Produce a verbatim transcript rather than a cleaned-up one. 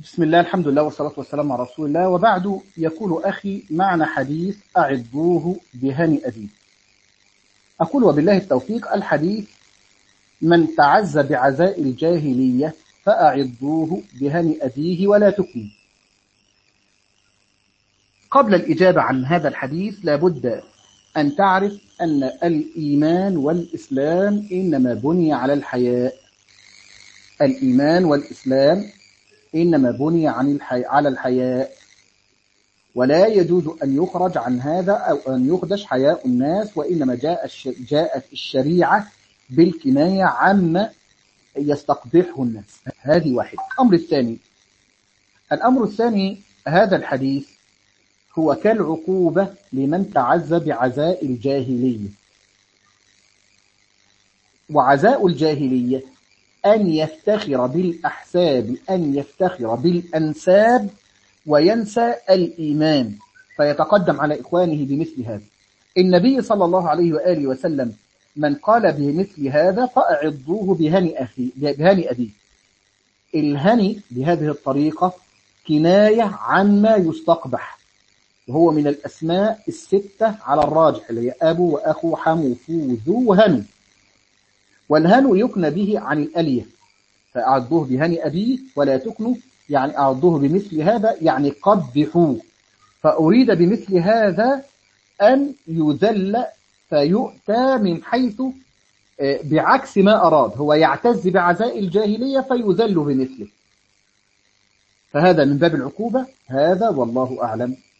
بسم الله، الحمد لله، والصلاة والسلام على رسول الله، وبعد. يقول أخي معنى حديث أعضوه بهني أبيه. أقول وبالله التوفيق. الحديث: من تعز بعزاء الجاهلية فأعضوه بهني أبيه ولا تكني. قبل الإجابة عن هذا الحديث لابد أن تعرف أن الإيمان والإسلام إنما بني على الحياء. الإيمان والإسلام إنما بني عن الحي... على الحياء، ولا يجوز أن يخرج عن هذا أو أن يخدش حياء الناس، وإنما جاء الش... جاءت الشريعة بالكناية عما يستقبحه الناس. هذه واحد. الأمر الثاني الأمر الثاني هذا الحديث هو كالعقوبة لمن تعز بعزاء الجاهلية. وعزاء الجاهلية أن يفتخر بالأحساب، أن يفتخر بالأنساب وينسى الإيمان، فيتقدم على إخوانه بمثل هذا. النبي صلى الله عليه وآله وسلم من قال بمثل هذا فأعضوه بهني أخي بهني أبيه. الهني بهذه الطريقة كناية عما يستقبح، وهو من الأسماء الستة على الراجح، اللي هي أبو وأخو حمو فوذو وهنو. والهنو يكنى به عن الألية، فأعضوه بهني أبيه ولا تكنوا، يعني أعضوه بمثل هذا، يعني قبحوه. فأريد بمثل هذا أن يذل فيؤتى من حيث بعكس ما أراد. هو يعتز بعزاء الجاهلية فيذل بمثله، فهذا من باب العقوبة. هذا والله أعلم.